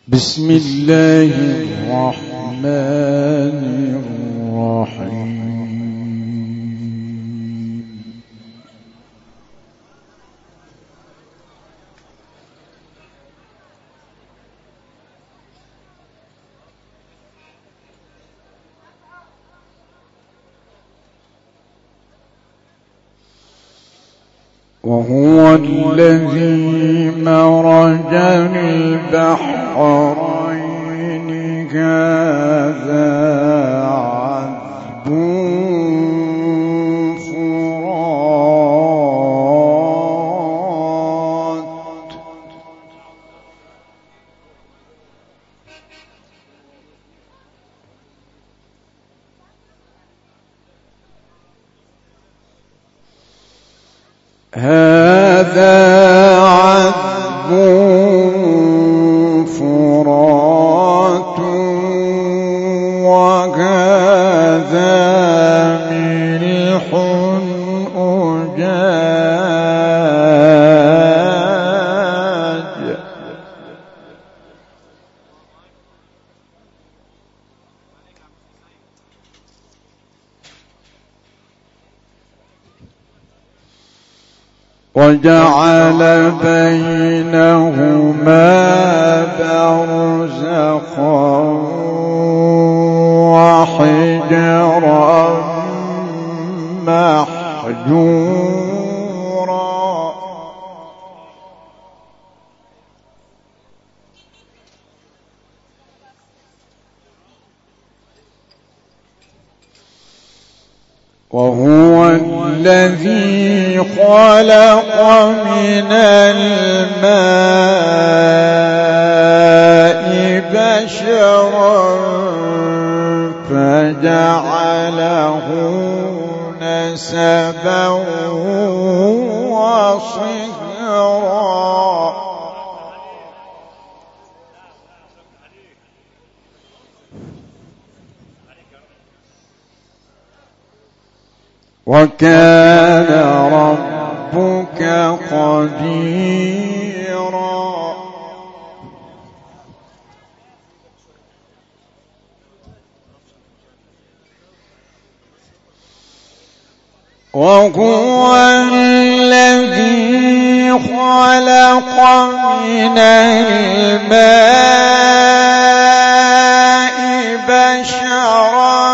بسم الله الرحمن الرحيم. وهو الذي مرج البحرين هذا عذب فرات هذا عذب فرات وهذا ملح أجاج وجعل بينهما برزخا وحجرا محجورا وهو الذي خلق من الماء بشرا فجعله نسبا وصهرا وكان ربك قديرا وهو الذي خلق من الماء بشرا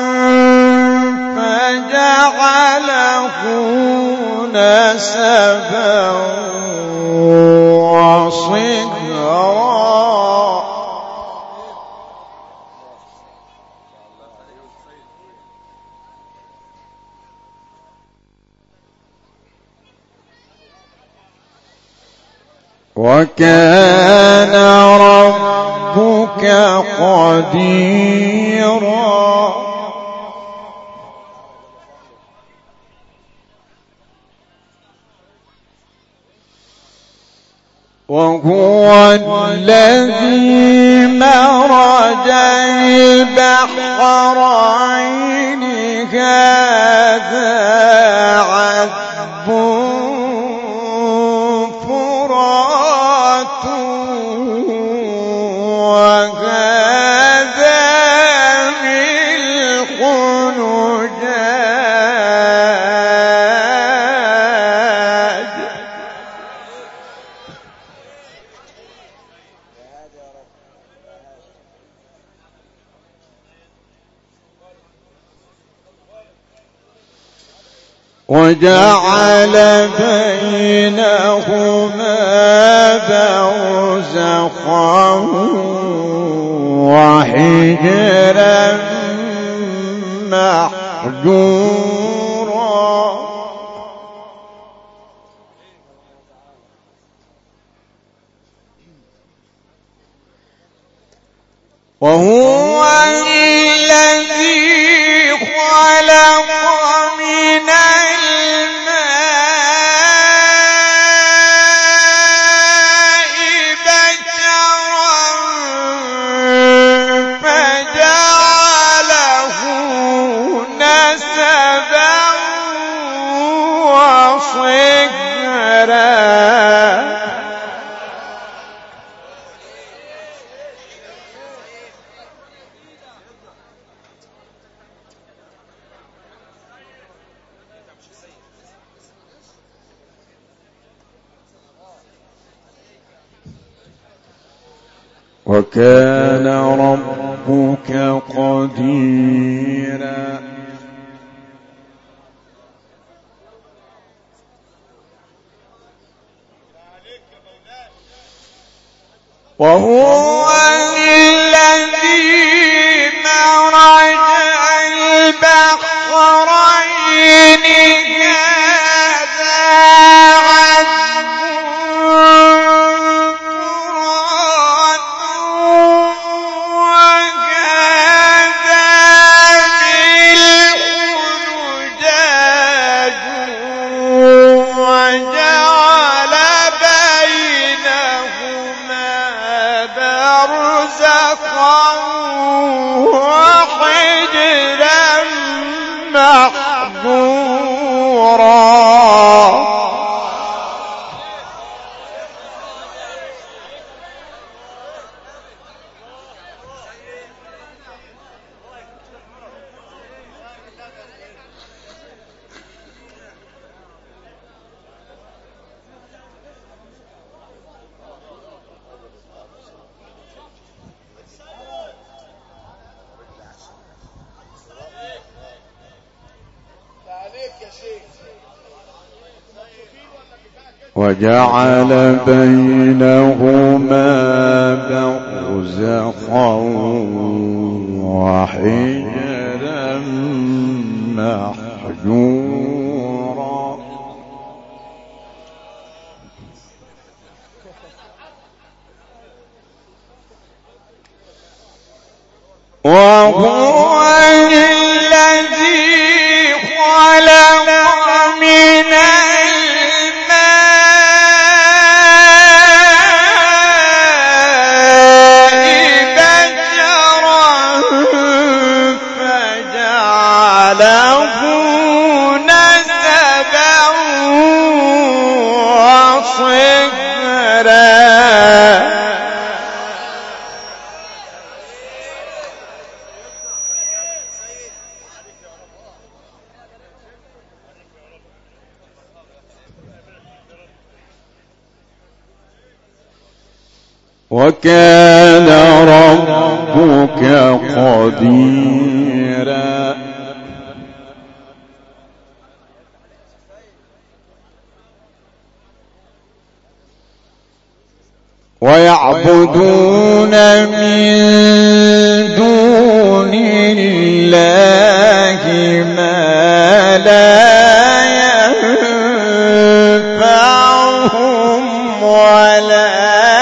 فجعله نسبا وصهرا وكان ربك قديرا وهو الذي مرج البحرين هذا عذب فرات وهذا ملح أجاج وجعل بينهما برزخا وحجرا محجورا وهو الذي خلق من الماء بشرا فجعله نسبا وصهرا وكان ربك قديرا. وهو الذي مرج البحرين هذا عذب فرات وهذا ملح أجاج وجعل بينهما برزخا وحجرا محجورا. وجعل بينهما برزخا وحجرا محجورا. وهو الذي خلق من وكان ربك قديرا. ويعبدون من دون الله ما لا ينفعهم ولا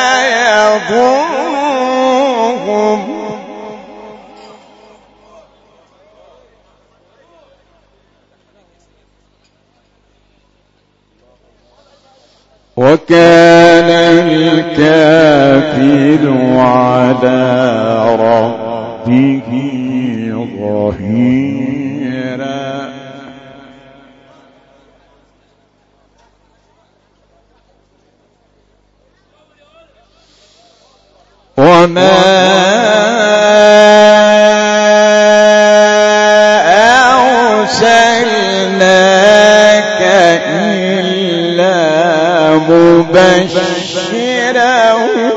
يضرهم. وكان الكافر على ربه ظهيرا. وما أرسلناك إلا مبشرا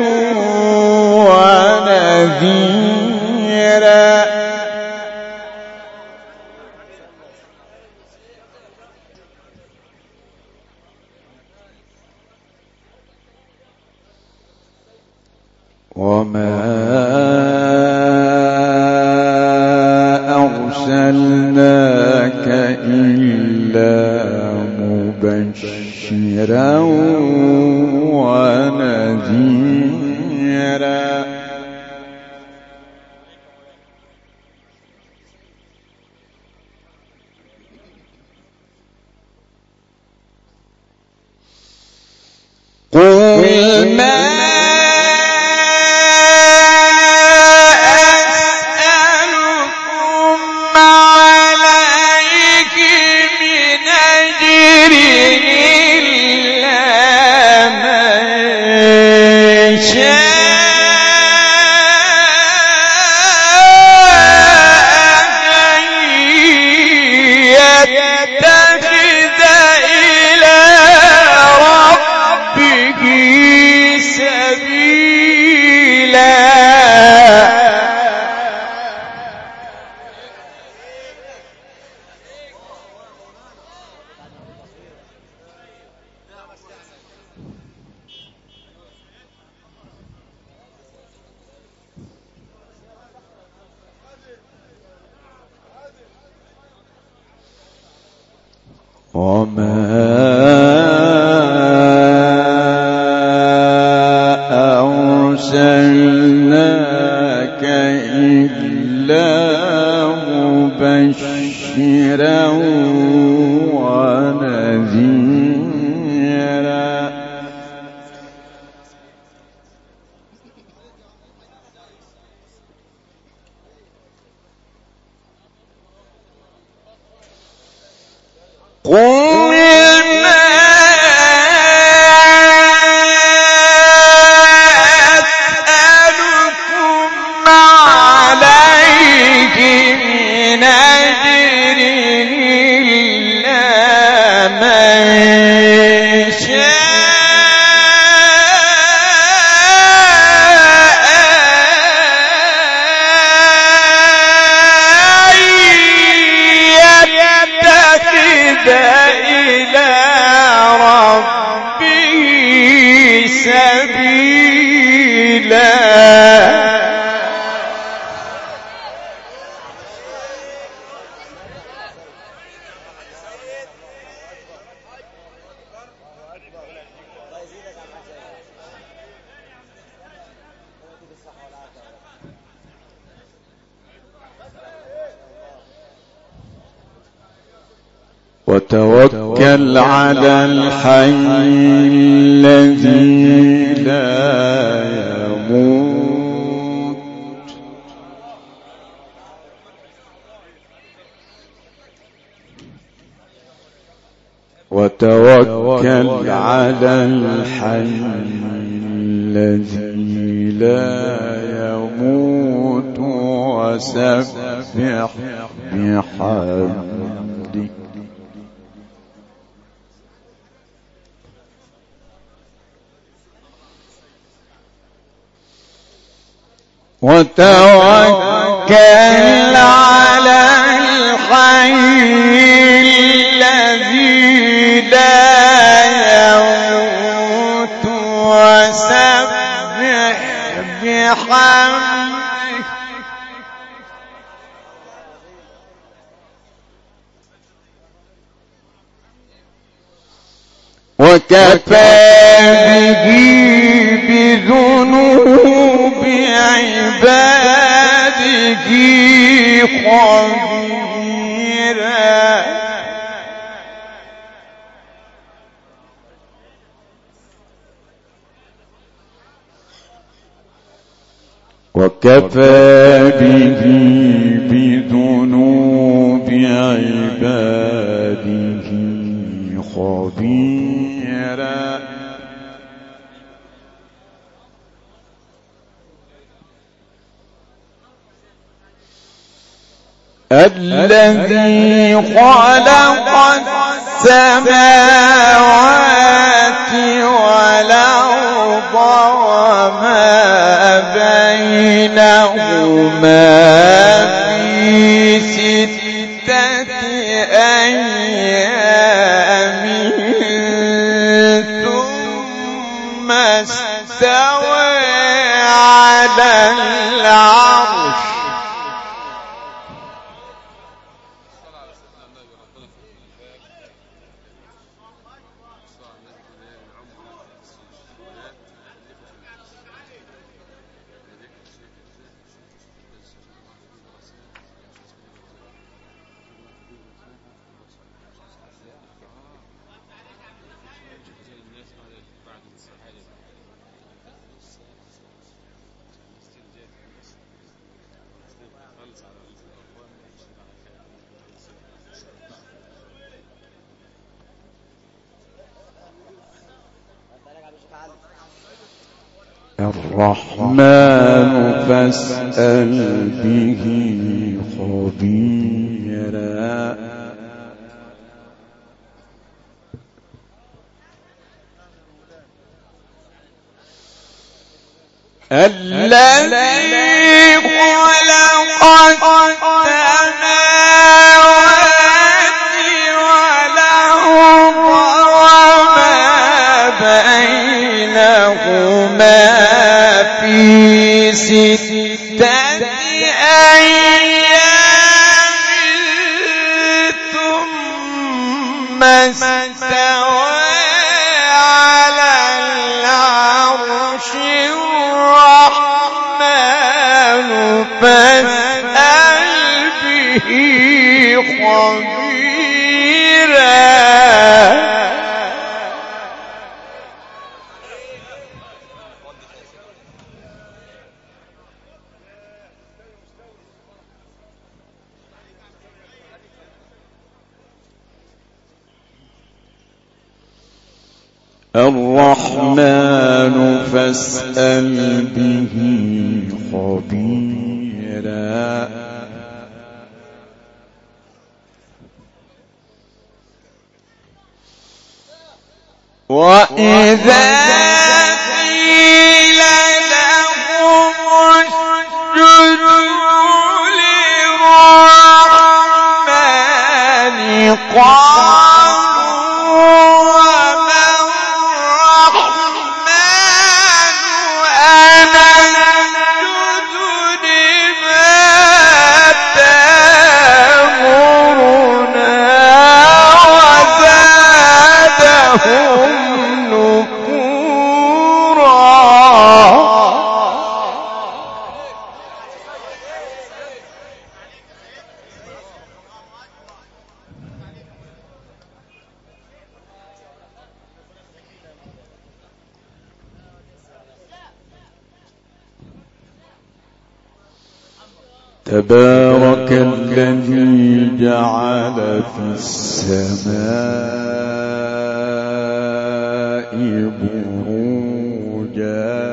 ونذيرا. وما أرسلناك إلا مبشرا ونذيرا. قل ما شاء إلا مبشرا ونذيرا وتوكل على الحي الذي لا يموت وتوكل على الحي الذي لا يموت وسبح بحمده وتوكل على الحي الذي لا يموت وسبح بحمده وكفى به بذنوب عباده خبيرا وكفى به بذنوب عباده خبيرا الذي خلق السماوات والأرض وما بينهما في 6 أيام ثم استوى على العرش الرحمن فاسأل به خبيرا الذي خلق السماوات والأرض وما بينهما في 6 أيام ثم استوى على العرش الرحمن فاسأل به خبيرا الرحمن فاسأل به خبيرا وإذا قيل لهم اسجدوا للرحمن تبارك الذي جعل في السماء بروجا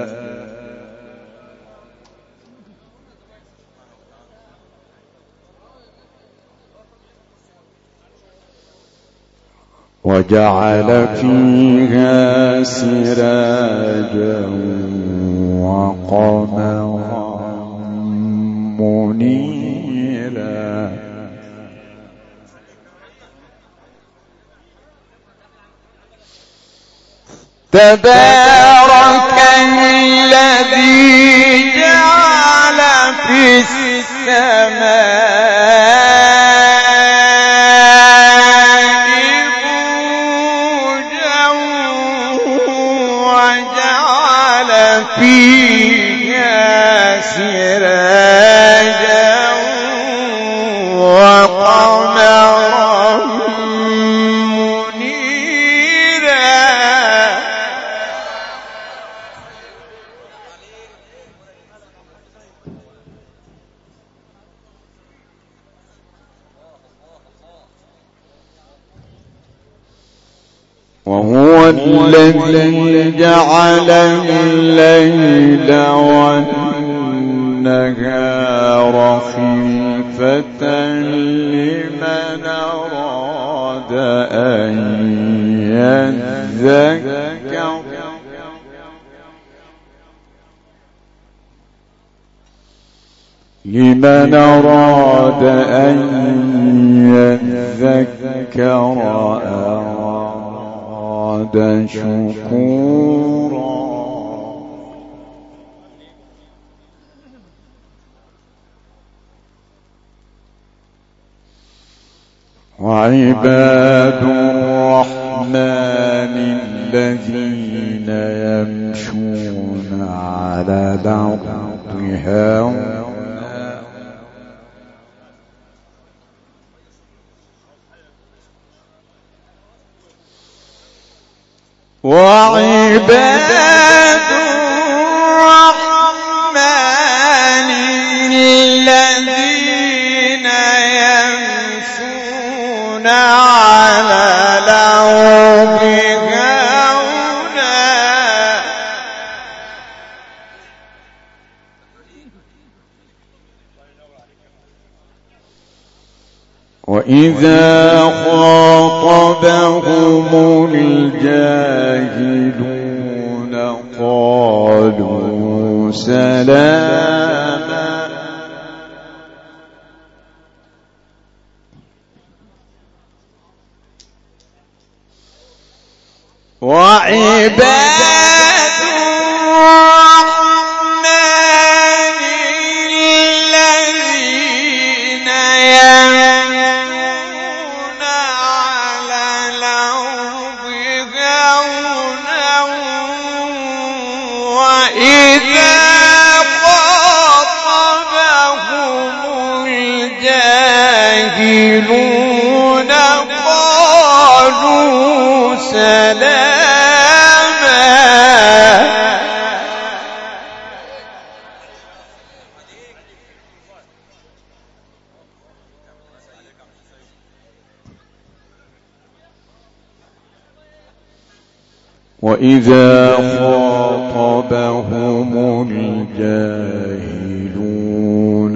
وجعل فيها سراجا وقمرا منيرا تبارك الذي جعل في السماء بروجا وجعل فيها سراجا وقمرا منيرا وهو الذي جعل الليل والنهار خلفة لمن أراد أن يذكر أراد شكورا وعباد الرحمن الذين يمشون على الأرض هونا وعباد الرحمن الذين يمشون على الأرض هونا وإذا خاطبهم الجاهلون قالوا سلاما وعباد الرحمن الذين يمشون على الأرض هونا وإذا خاطبهم وإذا خاطبهم الجاهلون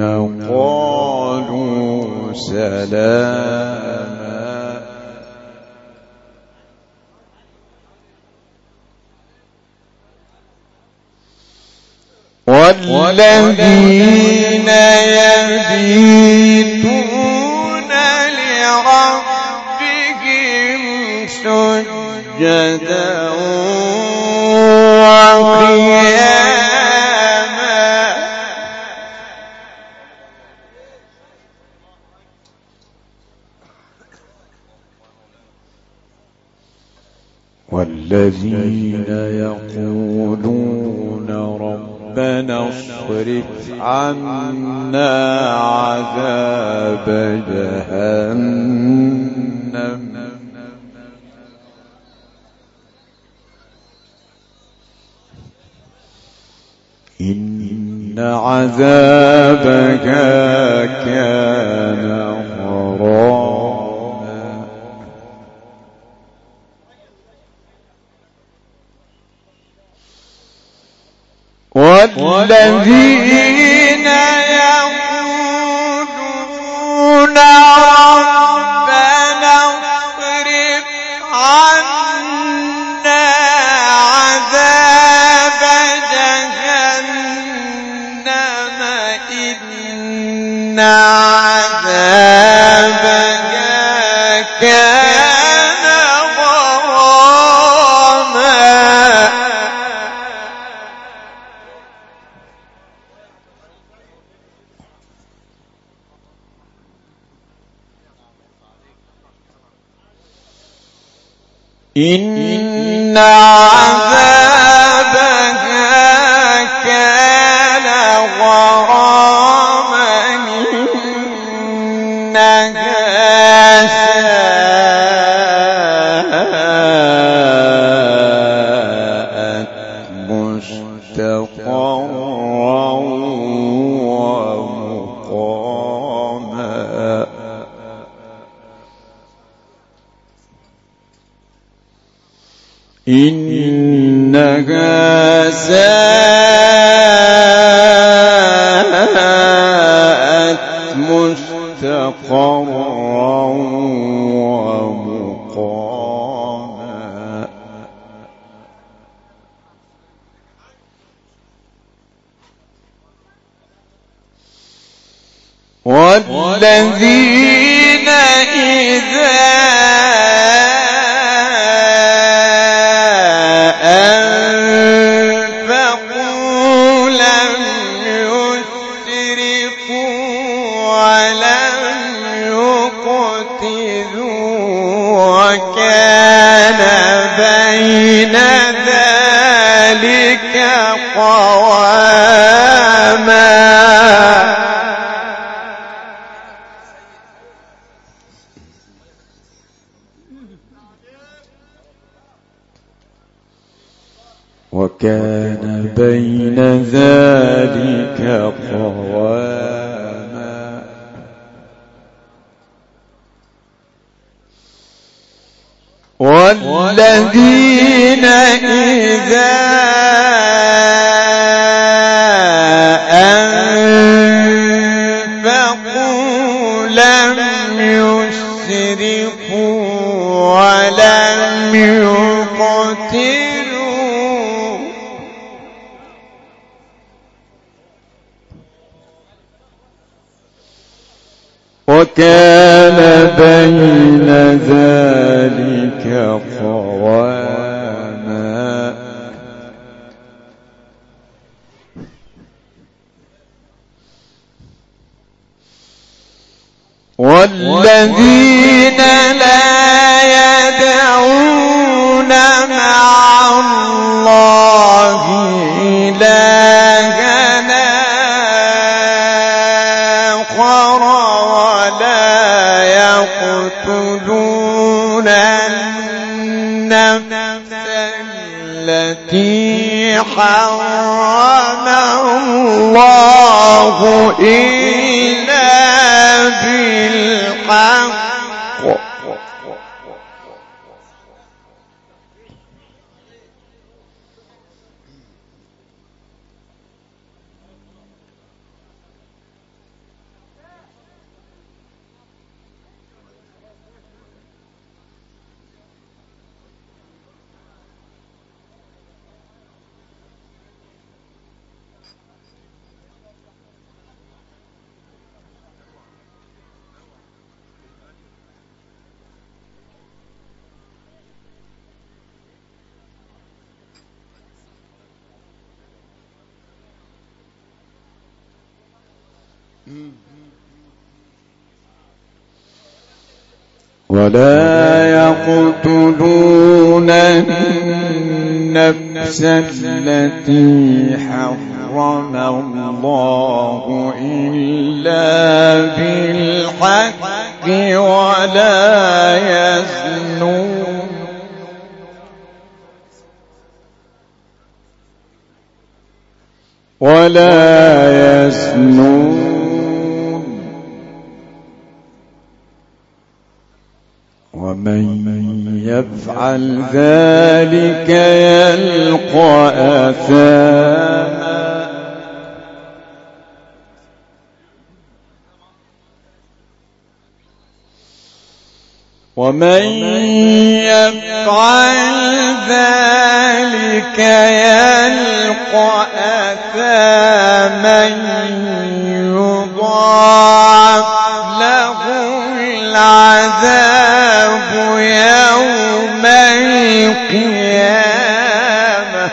قالوا سلاما والذين يبيتون لربهم سجدا وقياما والذين يقولون ربنا اصرف عنا عذاب جهنم إن عذابها كان غراما والذين يقولون ربنا اصرف عنا عذاب جهنم إن عذابها كان غراما إن عذابها كان غراما إنها ساءت مستقرا ومقاما إنها ساءت مستقرا ومقاما والذين إذا بين ذلك قواما وكان بين ذلك قواما والذين إذا أنفقوا لم يسرفوا ولم يقتروا وكان بين ذلك قواما والذين لا يدعون مع الله إلهًا آخر ولا يقتلون النفس التي حرم الله إلا بالحق ولا يقتلون النفس التي حرم الله إلا بالحق ولا يزنون ومن يفعل ذلك يلقى أثاما ومن يفعل ذلك يلقى أثاما يضاعف له العذاب يوم القيامة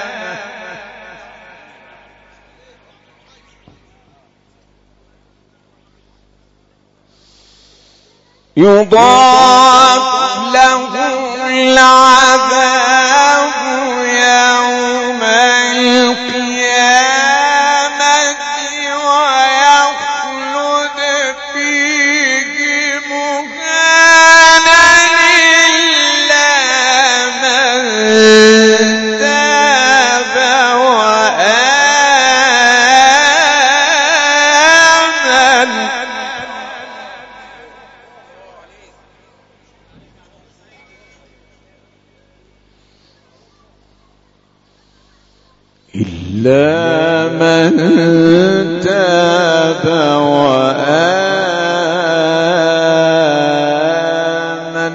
يضاعف له العذاب يوم القيامة ويخلد فيه مهانا إلا من تاب وآمن إلا من تاب وآمن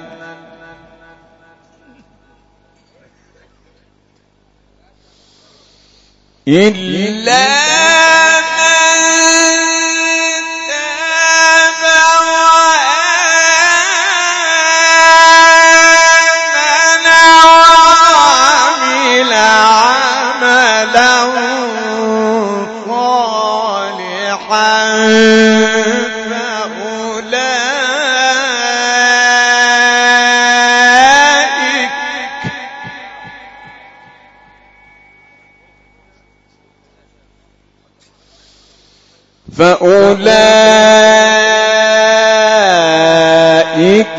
إلا فأولئك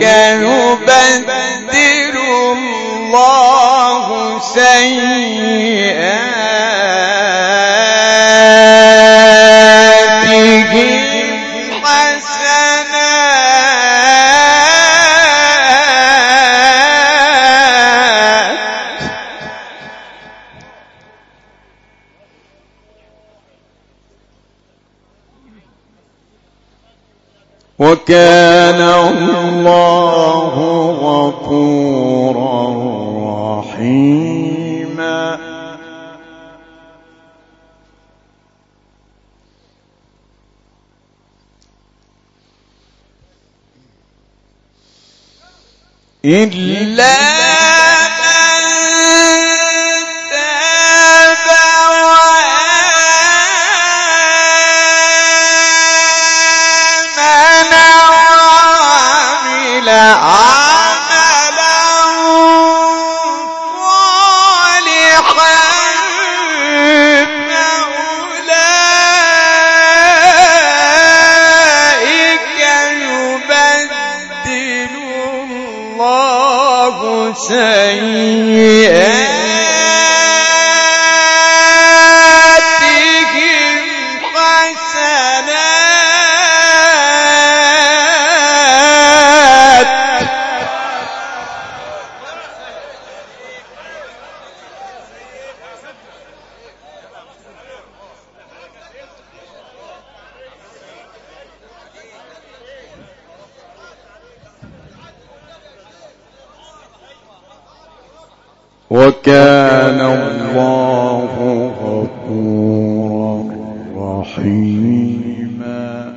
يبدل الله سيئاتهم حسنات وكان الله غفورا رحيما إلا سيئاتهم حسنات وكان الله غفورا رحيما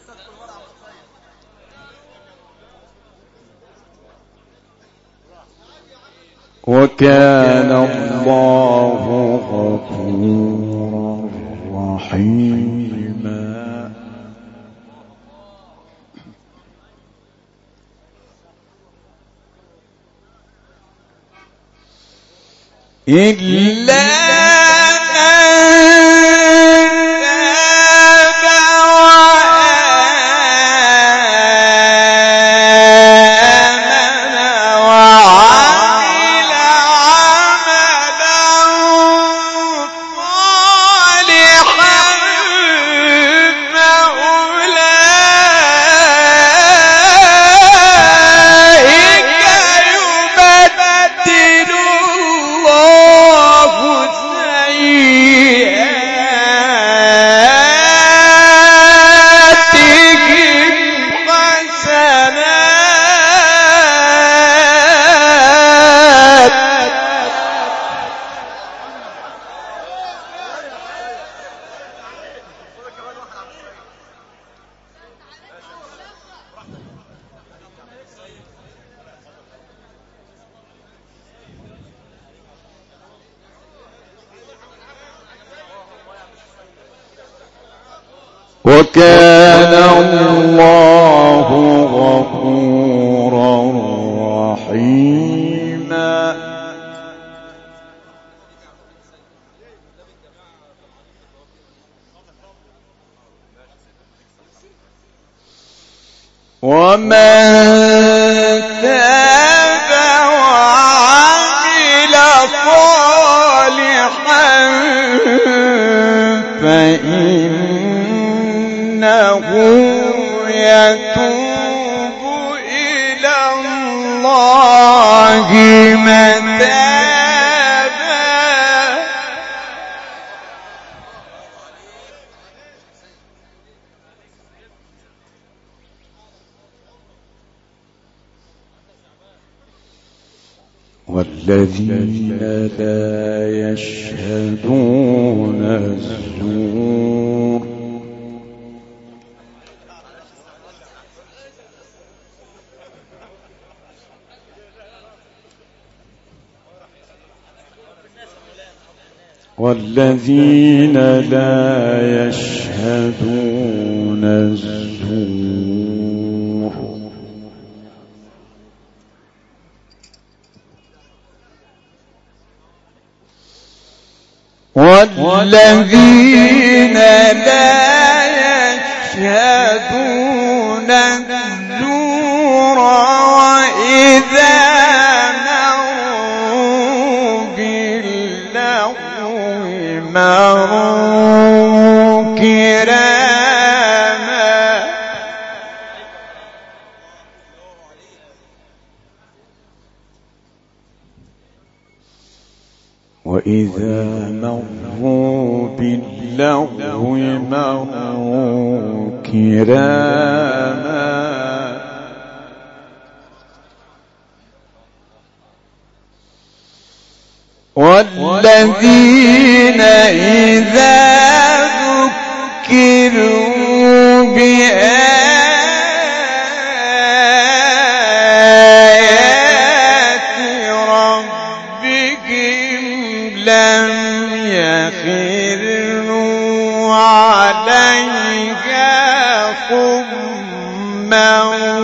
وكان الله غفورا رحيما. إلا وكان الله غفورا رحيما. ومن تاب وعمل صالحا فإنه يتوب إلى الله متابا. والذين لا يشهدون الزور والذين لا يشهدون الزور والذين لا يشهدون الزور وإذا مروا باللغو مروا كراما. وإذا مروا باللغو مروا كراما. والذين إذا ذكروا بآيات ربهم لم يخروا عليها صما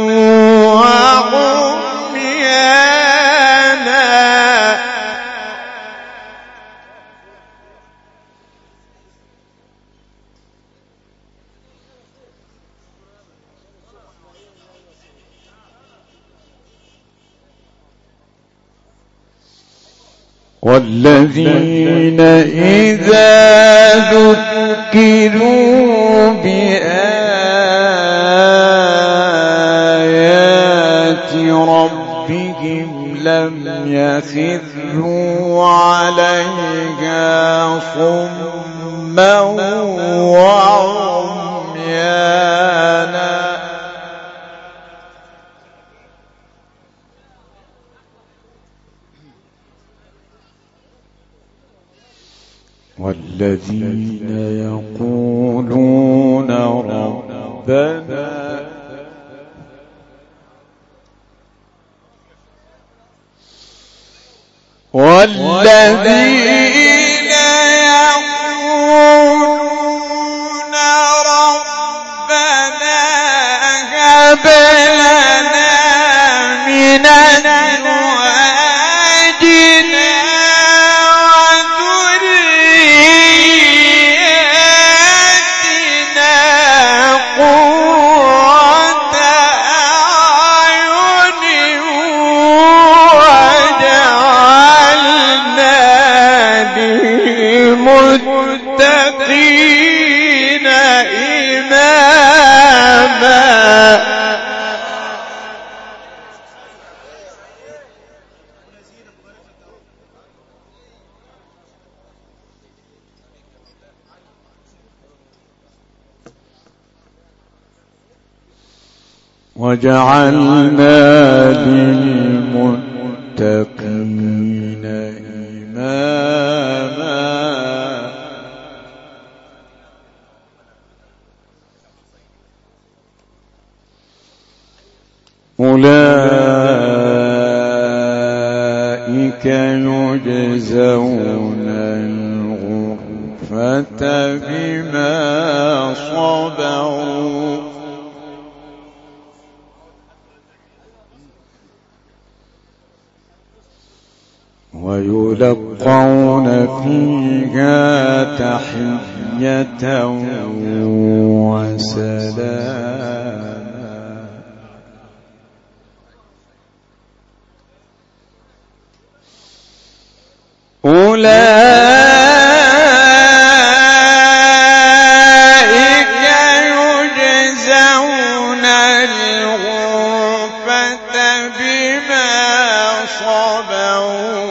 وعميانا. والذين إذا ذكروا بآيات ربهم لم يخروا عليها صما وعميانا. والذين يقولون ربنا ربنا والذين يقولون ربنا هب لنا من أزواجنا وذرياتنا قرة أعين واجعلنا للمتقين إماما. وجعلنا للمتقين إماما. أولئك يجزون الغرفة بما صبروا ويلقون فيها تحية وسلاما. أولئك يجزون الغرفة بما صبروا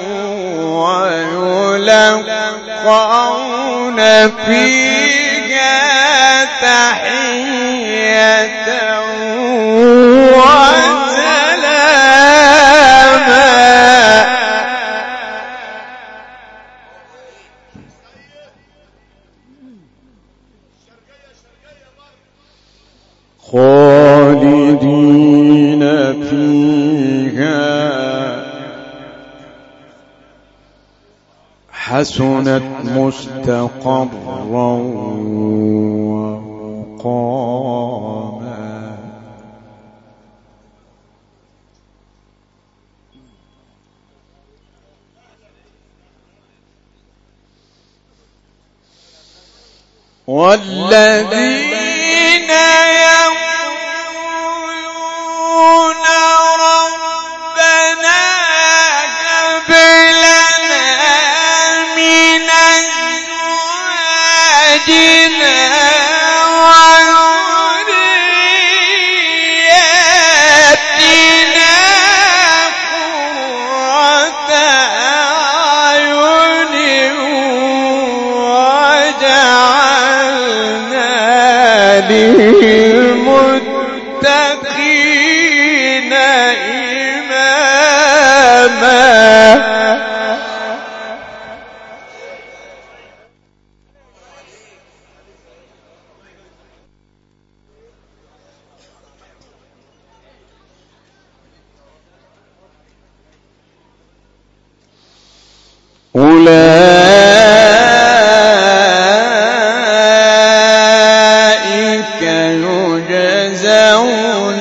ويلقون فيها تحية وسلاما. خالدين فيها حسنت مستقرا ومقاما. والذين يقولون ربنا هب لنا من أزواجنا وذرياتنا قرة أعين واجعلنا للمتقين إماما. أولئك يجزون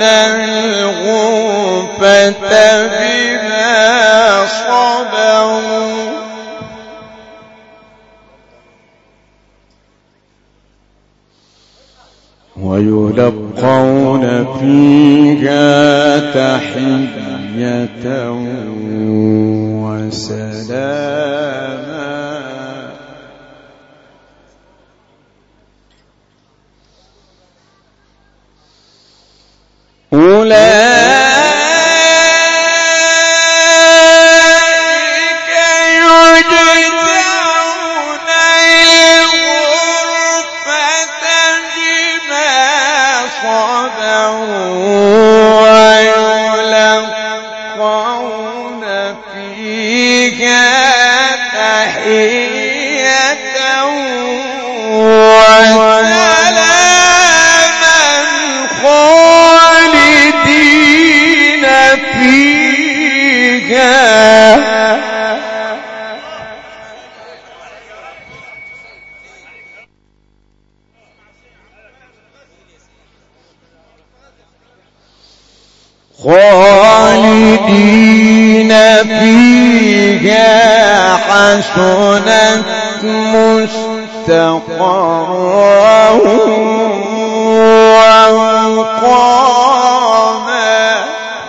الغرفة بما صبروا ويلقون فيها تحية وسلاما. أولئك يجزون الغرفة بما صبروا ويلقون فيها تحية وسلاما فيها خالدين فيها حسنت مستقرا ومقاما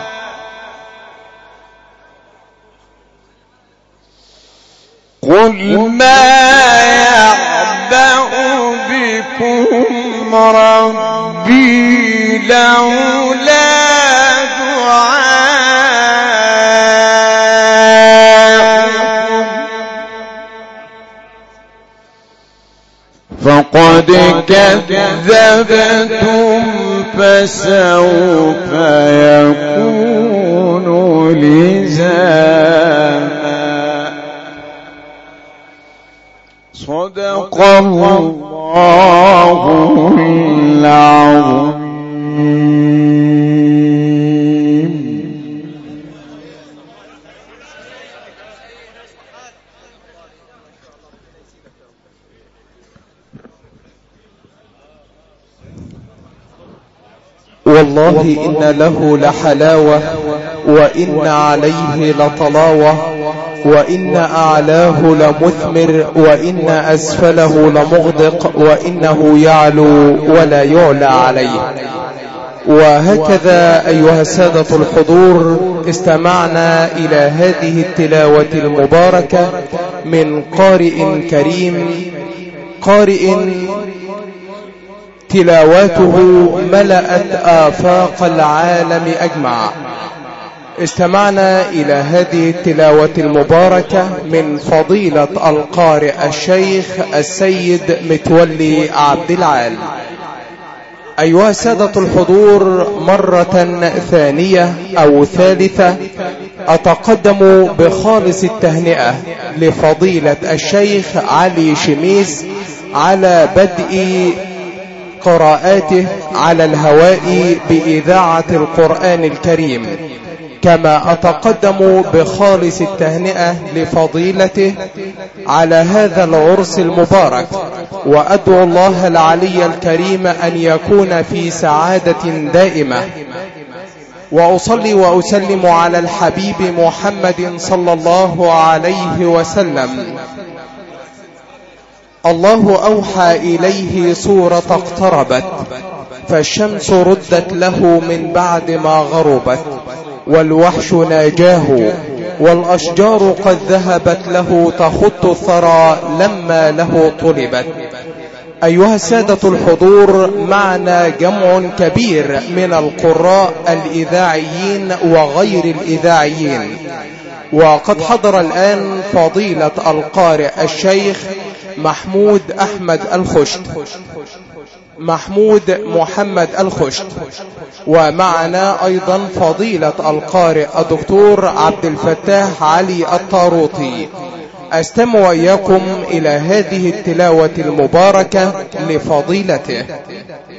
قل ما يعبأ بكم ربي لولا فقد كذبتم فسوف يكون لزاما صدق الله العظيم. والله إن له لحلاوة وإن عليه لطلاوة وإن أعلاه لمثمر وإن أسفله لمغدق وإنه يعلو ولا يعلى عليه. وهكذا أيها السادة الحضور استمعنا إلى هذه التلاوة المباركة من قارئ كريم، قارئ تلاواته ملأت آفاق العالم أجمع. استمعنا إلى هذه التلاوة المباركة من فضيلة القارئ الشيخ السيد متولي عبد العال. أيها السادة الحضور، مرة ثانية أو ثالثة أتقدم بخالص التهنئة لفضيلة الشيخ علي شميس على بدء قراءاته على الهواء بإذاعة القرآن الكريم، كما أتقدم بخالص التهنئة لفضيلته على هذا العرس المبارك، وأدعو الله العلي الكريم أن يكون في سعادة دائمة. وأصلي وأسلم على الحبيب محمد صلى الله عليه وسلم. الله أوحى إليه سورة اقتربت، فالشمس ردت له من بعد ما غربت، والوحش ناجاه، والأشجار قد ذهبت له تخط الثرى لما له طلبت. أيها السادة الحضور، معنا جمع كبير من القراء الإذاعيين وغير الإذاعيين، وقد حضر الآن فضيلة القارئ الشيخ محمود أحمد الخشت، محمود محمد الخشت، ومعنا أيضا فضيلة القارئ الدكتور عبد الفتاح علي الطاروطي. أستمع إياكم إلى هذه التلاوة المباركة لفضيلته.